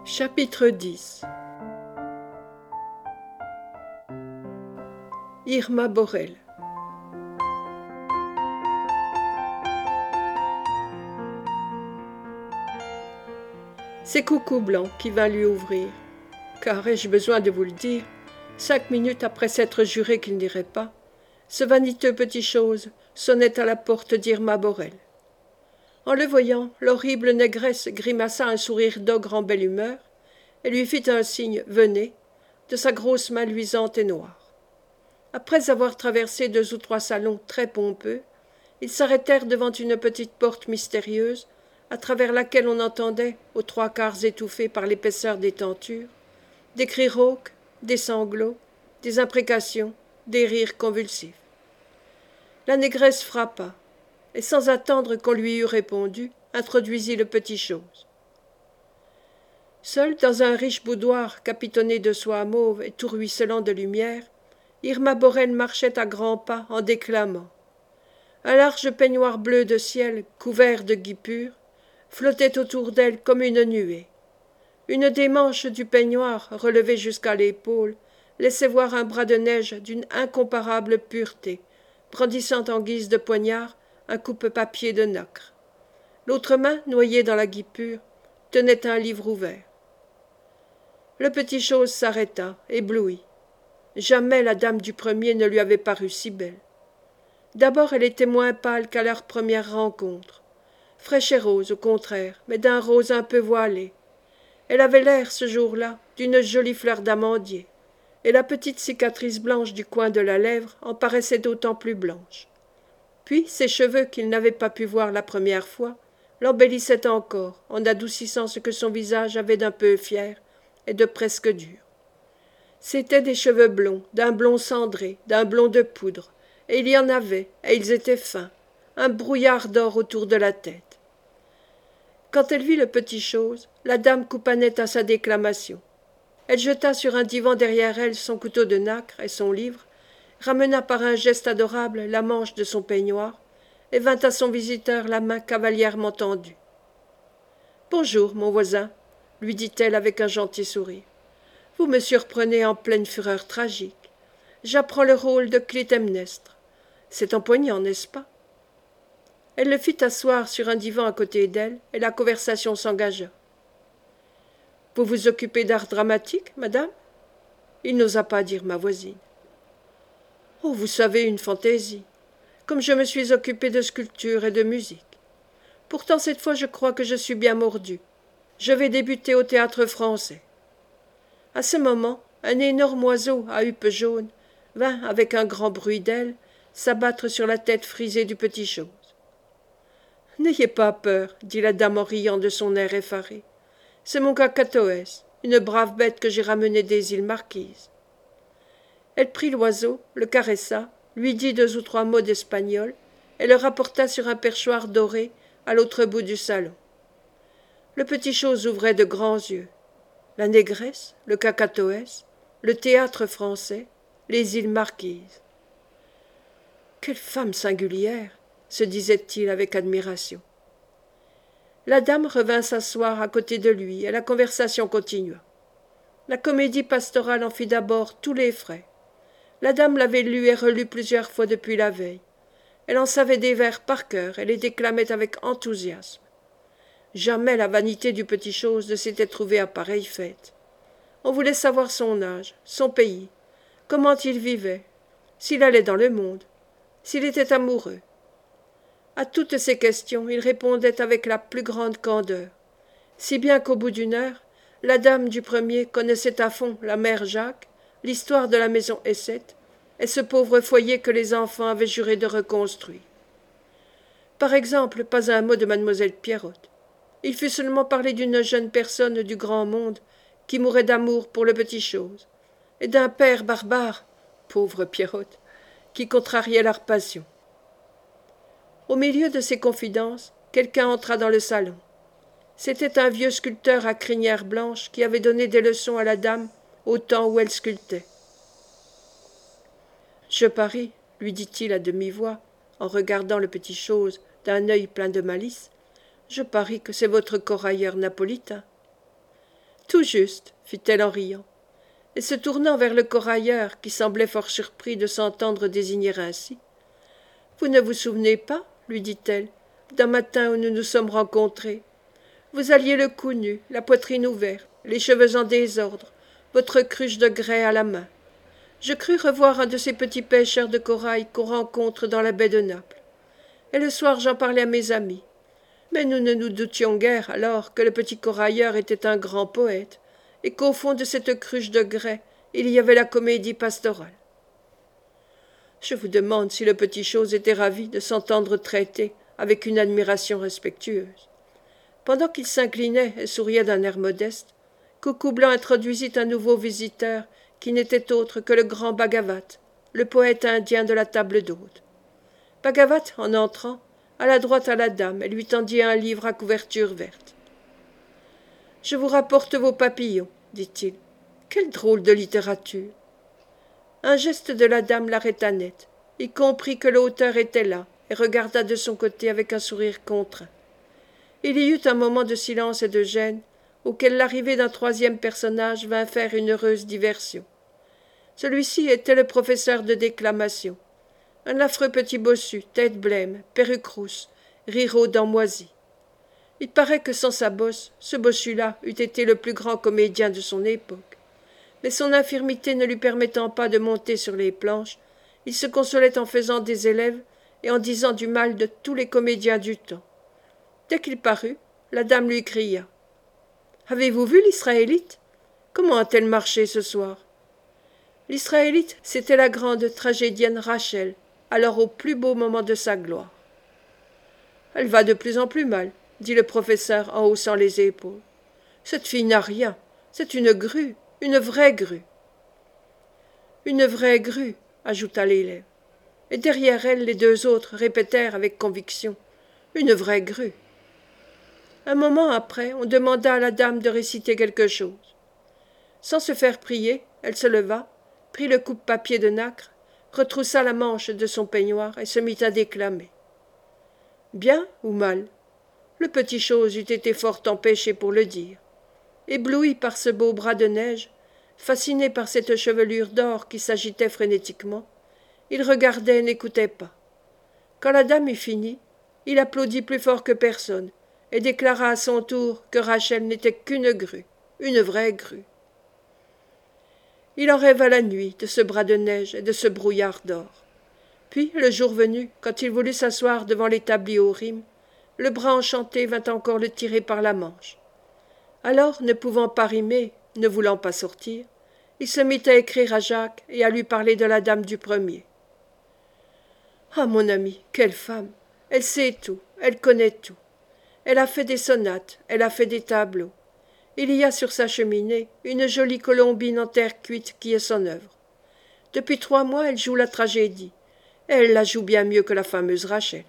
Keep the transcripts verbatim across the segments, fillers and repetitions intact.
Chapitre dix. Irma Borel. C'est Coucou Blanc qui vint lui ouvrir, car ai-je besoin de vous le dire, cinq minutes après s'être juré qu'il n'irait pas, ce vaniteux petit chose sonnait à la porte d'Irma Borel. En le voyant, l'horrible négresse grimaça un sourire d'ogre en belle humeur et lui fit un signe « Venez » de sa grosse main luisante et noire. Après avoir traversé deux ou trois salons très pompeux, ils s'arrêtèrent devant une petite porte mystérieuse à travers laquelle on entendait, aux trois quarts étouffés par l'épaisseur des tentures, des cris rauques, des sanglots, des imprécations, des rires convulsifs. La négresse frappa, et sans attendre qu'on lui eût répondu, introduisit le petit chose. Seule dans un riche boudoir capitonné de soie mauve et tout ruisselant de lumière, Irma Borel marchait à grands pas en déclamant. Un large peignoir bleu de ciel, couvert de guipures, flottait autour d'elle comme une nuée. Une des manches du peignoir, relevée jusqu'à l'épaule, laissait voir un bras de neige d'une incomparable pureté, brandissant en guise de poignard un coupe-papier de nacre. L'autre main, noyée dans la guipure, tenait un livre ouvert. Le petit chose s'arrêta, ébloui. Jamais la dame du premier ne lui avait paru si belle. D'abord elle était moins pâle qu'à leur première rencontre. Fraîche et rose, au contraire, mais d'un rose un peu voilé. Elle avait l'air, ce jour-là, d'une jolie fleur d'amandier, et la petite cicatrice blanche du coin de la lèvre en paraissait d'autant plus blanche. Puis ses cheveux, qu'il n'avait pas pu voir la première fois, l'embellissaient encore, en adoucissant ce que son visage avait d'un peu fier et de presque dur. C'étaient des cheveux blonds, d'un blond cendré, d'un blond de poudre, et il y en avait, et ils étaient fins, un brouillard d'or autour de la tête. Quand elle vit le petit chose, la dame coupa net à sa déclamation. Elle jeta sur un divan derrière elle son couteau de nacre et son livre, ramena par un geste adorable la manche de son peignoir, et vint à son visiteur la main cavalièrement tendue. « Bonjour, mon voisin, » lui dit-elle avec un gentil sourire. « Vous me surprenez en pleine fureur tragique. J'apprends le rôle de Clytemnestre. C'est empoignant, n'est-ce pas ?» Elle le fit asseoir sur un divan à côté d'elle, et la conversation s'engagea. « Vous vous occupez d'art dramatique, madame ?» Il n'osa pas dire ma voisine. « Oh, vous savez, une fantaisie, comme je me suis occupé de sculpture et de musique. Pourtant, cette fois, je crois que je suis bien mordu. Je vais débuter au Théâtre-Français. » À ce moment, un énorme oiseau à huppe jaune vint, avec un grand bruit d'ailes, s'abattre sur la tête frisée du petit chose. « N'ayez pas peur, » dit la dame en riant de son air effaré. « C'est mon cacatoès, une brave bête que j'ai ramenée des îles Marquises. » Elle prit l'oiseau, le caressa, lui dit deux ou trois mots d'espagnol, et le rapporta sur un perchoir doré à l'autre bout du salon. Le petit chose ouvrait de grands yeux. La négresse, le cacatoès, le Théâtre-Français, les îles Marquises. « Quelle femme singulière !» se disait-il avec admiration. La dame revint s'asseoir à côté de lui, et la conversation continua. La comédie pastorale en fit d'abord tous les frais. La dame l'avait lue et relue plusieurs fois depuis la veille. Elle en savait des vers par cœur et les déclamait avec enthousiasme. Jamais la vanité du petit chose ne s'était trouvée à pareille fête. On voulait savoir son âge, son pays, comment il vivait, s'il allait dans le monde, s'il était amoureux. À toutes ces questions, il répondait avec la plus grande candeur, si bien qu'au bout d'une heure, la dame du premier connaissait à fond la mère Jacques, l'histoire de la maison Essette, et ce pauvre foyer que les enfants avaient juré de reconstruire. Par exemple, pas un mot de mademoiselle Pierrotte. Il fut seulement parlé d'une jeune personne du grand monde qui mourait d'amour pour le petit chose, et d'un père barbare, pauvre Pierrotte, qui contrariait leur passion. Au milieu de ces confidences, quelqu'un entra dans le salon. C'était un vieux sculpteur à crinière blanche qui avait donné des leçons à la dame au temps où elle sculptait. « Je parie, » lui dit-il à demi-voix, en regardant le petit chose d'un œil plein de malice, « je parie que c'est votre corailleur napolitain. » Tout juste, fit-elle en riant, et se tournant vers le corailleur qui semblait fort surpris de s'entendre désigner ainsi. Vous ne vous souvenez pas, lui dit-elle, d'un matin où nous nous sommes rencontrés. Vous alliez le cou nu, la poitrine ouverte, les cheveux en désordre, votre cruche de grès à la main. Je crus revoir un de ces petits pêcheurs de corail qu'on rencontre dans la baie de Naples. Et le soir j'en parlais à mes amis. Mais nous ne nous doutions guère alors que le petit corailleur était un grand poète, et qu'au fond de cette cruche de grès, il y avait la comédie pastorale. Je vous demande si le petit chose était ravi de s'entendre traiter avec une admiration respectueuse. Pendant qu'il s'inclinait et souriait d'un air modeste, Coucou Blanc introduisit un nouveau visiteur qui n'était autre que le grand Bhagavat, le poète indien de la table d'hôte. Bhagavat, en entrant, alla droit à la dame et lui tendit un livre à couverture verte. « Je vous rapporte vos papillons, dit-il. Quelle drôle de littérature !» Un geste de la dame l'arrêta net. Il comprit que l'auteur était là et regarda de son côté avec un sourire contraint. Il y eut un moment de silence et de gêne, auquel l'arrivée d'un troisième personnage vint faire une heureuse diversion. Celui-ci était le professeur de déclamation, un affreux petit bossu, tête blême, perruque rousse, rire aux dents moisies. Il paraît que sans sa bosse, ce bossu-là eût été le plus grand comédien de son époque. Mais son infirmité ne lui permettant pas de monter sur les planches, il se consolait en faisant des élèves et en disant du mal de tous les comédiens du temps. Dès qu'il parut, la dame lui cria « Avez-vous vu l'Israélite? Comment a-t-elle marché ce soir ?» L'Israélite, c'était la grande tragédienne Rachel, alors au plus beau moment de sa gloire. « Elle va de plus en plus mal, » dit le professeur en haussant les épaules. « Cette fille n'a rien, c'est une grue, une vraie grue. »« Une vraie grue, » ajouta l'élève. Et derrière elle, les deux autres répétèrent avec conviction « Une vraie grue. » Un moment après, on demanda à la dame de réciter quelque chose. Sans se faire prier, elle se leva, prit le coupe-papier de nacre, retroussa la manche de son peignoir et se mit à déclamer. Bien ou mal? Le petit chose eût été fort empêché pour le dire. Ébloui par ce beau bras de neige, fasciné par cette chevelure d'or qui s'agitait frénétiquement, il regardait et n'écoutait pas. Quand la dame eut fini, il applaudit plus fort que personne et déclara à son tour que Rachel n'était qu'une grue, une vraie grue. Il en rêva la nuit de ce bras de neige et de ce brouillard d'or. Puis, le jour venu, quand il voulut s'asseoir devant l'établi aux rimes, le bras enchanté vint encore le tirer par la manche. Alors, ne pouvant pas rimer, ne voulant pas sortir, il se mit à écrire à Jacques et à lui parler de la dame du premier. « Ah, mon ami, quelle femme! Elle sait tout, elle connaît tout. Elle a fait des sonates, elle a fait des tableaux. Il y a sur sa cheminée une jolie colombine en terre cuite qui est son œuvre. Depuis trois mois, elle joue la tragédie, et elle la joue bien mieux que la fameuse Rachel.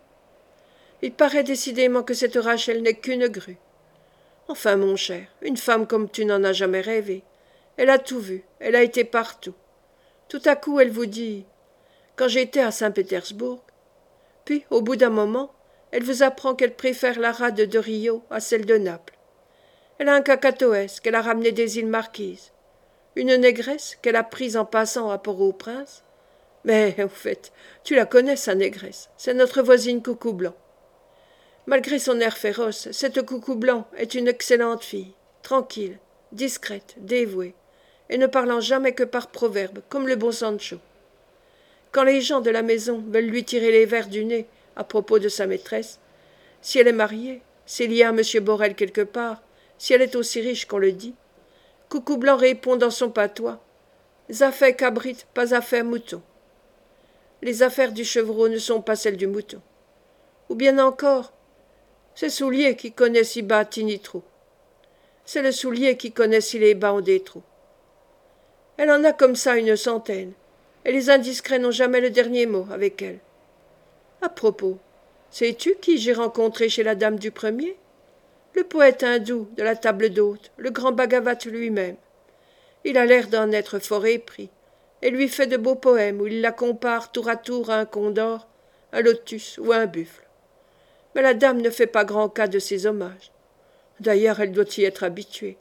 Il paraît décidément que cette Rachel n'est qu'une grue. Enfin, mon cher, une femme comme tu n'en as jamais rêvé. Elle a tout vu, elle a été partout. Tout à coup, elle vous dit « Quand j'étais à Saint-Pétersbourg », puis, au bout d'un moment, elle vous apprend qu'elle préfère la rade de Rio à celle de Naples. Elle a un cacatoès qu'elle a ramené des îles Marquises. Une négresse qu'elle a prise en passant à Port-au-Prince. Mais, au fait, tu la connais, sa négresse. C'est notre voisine Coucou Blanc. Malgré son air féroce, cette Coucou Blanc est une excellente fille, tranquille, discrète, dévouée, et ne parlant jamais que par proverbe, comme le bon Sancho. Quand les gens de la maison veulent lui tirer les vers du nez à propos de sa maîtresse, si elle est mariée, s'il y a un monsieur Borel quelque part, si elle est aussi riche qu'on le dit, Coucou Blanc répond dans son patois « Zaffaires cabrit, pas affaires mouton ». Les affaires du chevreau ne sont pas celles du mouton. Ou bien encore, c'est Soulier qui connaît si bas tini trou. C'est le soulier qui connaît si les bas ont des trous. Elle en a comme ça une centaine, et les indiscrets n'ont jamais le dernier mot avec elle. À propos, sais-tu qui j'ai rencontré chez la dame du premier? Le poète hindou de la table d'hôte, le grand Bhagavat lui-même. Il a l'air d'en être fort épris, et lui fait de beaux poèmes où il la compare tour à tour à un condor, un lotus ou à un buffle. Mais la dame ne fait pas grand cas de ses hommages. D'ailleurs, elle doit y être habituée.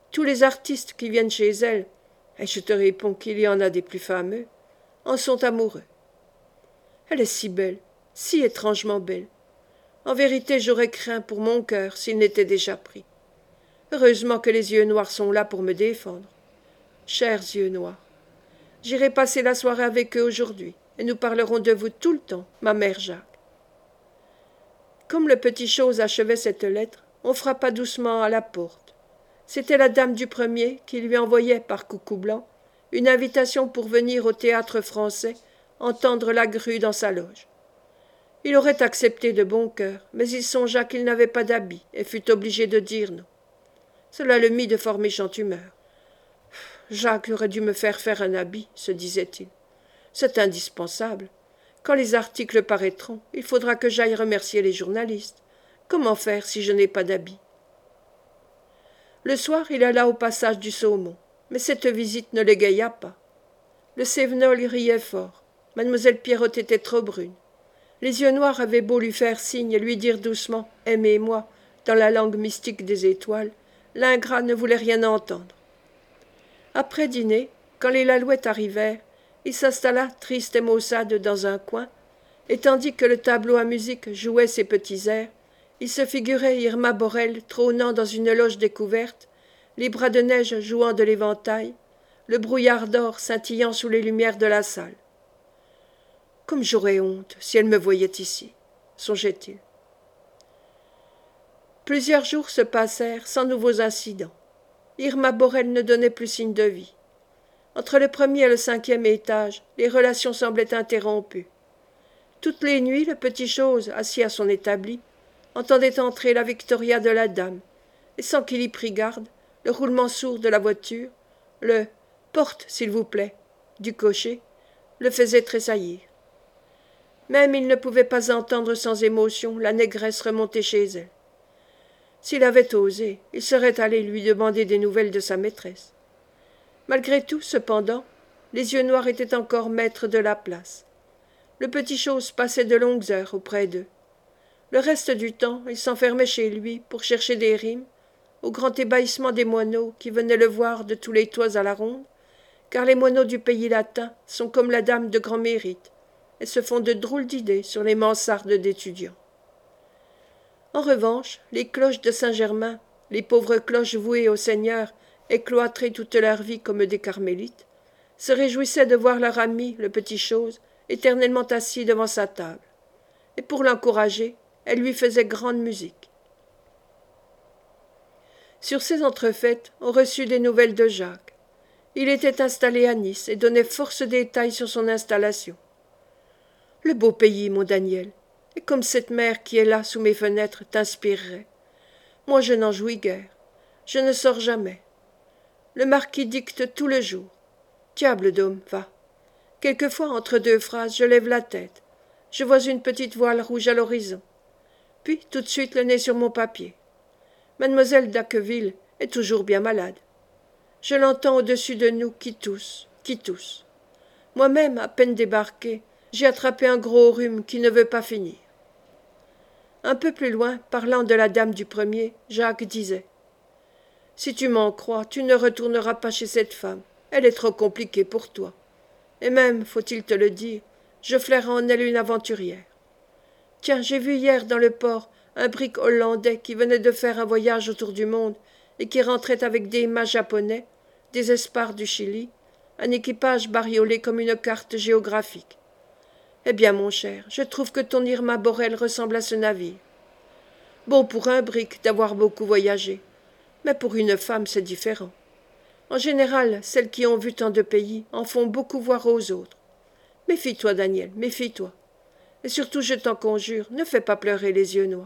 Tous les artistes qui viennent chez elle, et je te réponds qu'il y en a des plus fameux, en sont amoureux. Elle est si belle, si étrangement belle. En vérité, j'aurais craint pour mon cœur s'il n'était déjà pris. Heureusement que les yeux noirs sont là pour me défendre. Chers yeux noirs, j'irai passer la soirée avec eux aujourd'hui, et nous parlerons de vous tout le temps, ma mère Jacques. Comme le petit chose achevait cette lettre, on frappa doucement à la porte. C'était la dame du premier qui lui envoyait par coucou blanc une invitation pour venir au théâtre-français entendre la grue dans sa loge. Il aurait accepté de bon cœur, mais il songea qu'il n'avait pas d'habit et fut obligé de dire non. Cela le mit de fort méchante humeur. Jacques aurait dû me faire faire un habit, se disait-il. C'est indispensable. Quand les articles paraîtront, il faudra que j'aille remercier les journalistes. Comment faire si je n'ai pas d'habit? Le soir, il alla au passage du Saumon, mais cette visite ne l'égaya pas. Le Cévenol riait fort. Mademoiselle Pierrotte était trop brune. Les yeux noirs avaient beau lui faire signe et lui dire doucement « Aimez-moi » dans la langue mystique des étoiles, l'ingrat ne voulait rien entendre. Après dîner, quand les Lalouette arrivèrent, il s'installa triste et maussade dans un coin, et tandis que le tableau à musique jouait ses petits airs, il se figurait Irma Borel trônant dans une loge découverte, les bras de neige jouant de l'éventail, le brouillard d'or scintillant sous les lumières de la salle. Comme j'aurais honte si elle me voyait ici, songeait-il. Plusieurs jours se passèrent sans nouveaux incidents. Irma Borel ne donnait plus signe de vie. Entre le premier et le cinquième étage, les relations semblaient interrompues. Toutes les nuits, le petit chose, assis à son établi, entendait entrer la victoria de la dame, et sans qu'il y prît garde, le roulement sourd de la voiture, le « porte, s'il vous plaît » du cocher, le faisait tressaillir. Même il ne pouvait pas entendre sans émotion la négresse remonter chez elle. S'il avait osé, il serait allé lui demander des nouvelles de sa maîtresse. Malgré tout, cependant, les yeux noirs étaient encore maîtres de la place. Le petit chose passait de longues heures auprès d'eux. Le reste du temps, il s'enfermait chez lui pour chercher des rimes, au grand ébahissement des moineaux qui venaient le voir de tous les toits à la ronde, car les moineaux du pays latin sont comme la dame de grand mérite, et se font de drôles d'idées sur les mansardes d'étudiants. En revanche, les cloches de Saint-Germain, les pauvres cloches vouées au Seigneur et cloîtrées toute leur vie comme des carmélites, se réjouissaient de voir leur ami, le petit chose, éternellement assis devant sa table. Et pour l'encourager, elle lui faisait grande musique. Sur ces entrefaites, on reçut des nouvelles de Jacques. Il était installé à Nice et donnait force détails sur son installation. Le beau pays, mon Daniel, et comme cette mer qui est là sous mes fenêtres t'inspirerait. Moi je n'en jouis guère, je ne sors jamais. Le marquis dicte tout le jour. Diable d'homme, va. Quelquefois, entre deux phrases, je lève la tête. Je vois une petite voile rouge à l'horizon. Puis, tout de suite, le nez sur mon papier. Mademoiselle d'Acqueville est toujours bien malade. Je l'entends au-dessus de nous qui tousse, qui tousse. Moi-même, à peine débarqué, j'ai attrapé un gros rhume qui ne veut pas finir. Un peu plus loin, parlant de la dame du premier, Jacques disait « Si tu m'en crois, tu ne retourneras pas chez cette femme. Elle est trop compliquée pour toi. Et même, faut-il te le dire, je flaire en elle une aventurière. Tiens, j'ai vu hier dans le port un brick hollandais qui venait de faire un voyage autour du monde et qui rentrait avec des mâts japonais, des espars du Chili, un équipage bariolé comme une carte géographique. Eh bien, mon cher, je trouve que ton Irma Borel ressemble à ce navire. Bon pour un brick d'avoir beaucoup voyagé, mais pour une femme c'est différent. En général, celles qui ont vu tant de pays en font beaucoup voir aux autres. Méfie-toi, Daniel, méfie-toi. Et surtout, je t'en conjure, ne fais pas pleurer les yeux noirs. »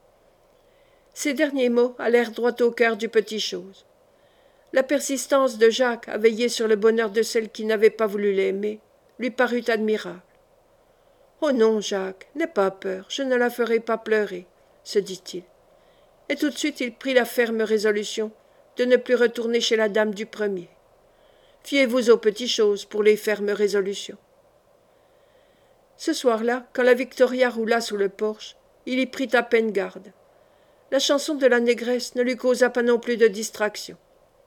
Ces derniers mots allèrent droit au cœur du petit chose. La persistance de Jacques à veiller sur le bonheur de celle qui n'avait pas voulu l'aimer lui parut admirable. « Oh non, Jacques, n'aie pas peur, je ne la ferai pas pleurer, » se dit-il. Et tout de suite il prit la ferme résolution de ne plus retourner chez la dame du premier. Fiez-vous aux petites choses pour les fermes résolutions. Ce soir-là, quand la Victoria roula sous le porche, il y prit à peine garde. La chanson de la négresse ne lui causa pas non plus de distraction.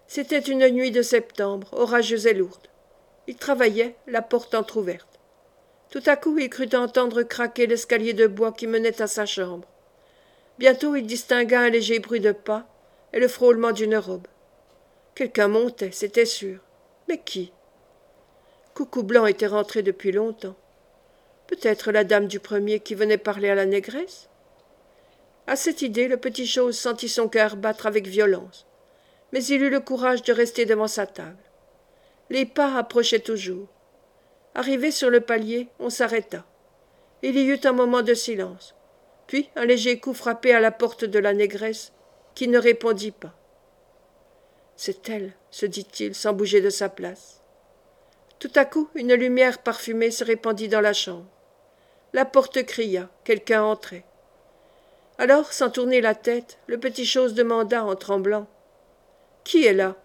C'était une nuit de septembre, orageuse et lourde. Il travaillait, la porte entr'ouverte. Tout à coup, il crut entendre craquer l'escalier de bois qui menait à sa chambre. Bientôt, il distingua un léger bruit de pas et le frôlement d'une robe. Quelqu'un montait, c'était sûr. Mais qui? Coucou Blanc était rentré depuis longtemps. Peut-être la dame du premier qui venait parler à la négresse? À cette idée, le petit chose sentit son cœur battre avec violence. Mais il eut le courage de rester devant sa table. Les pas approchaient toujours. Arrivé sur le palier, on s'arrêta. Il y eut un moment de silence. Puis un léger coup frappé à la porte de la négresse, qui ne répondit pas. C'est elle, se dit-il sans bouger de sa place. Tout à coup, une lumière parfumée se répandit dans la chambre. La porte cria, quelqu'un entrait. Alors, sans tourner la tête, le petit chose demanda en tremblant. Qui est là?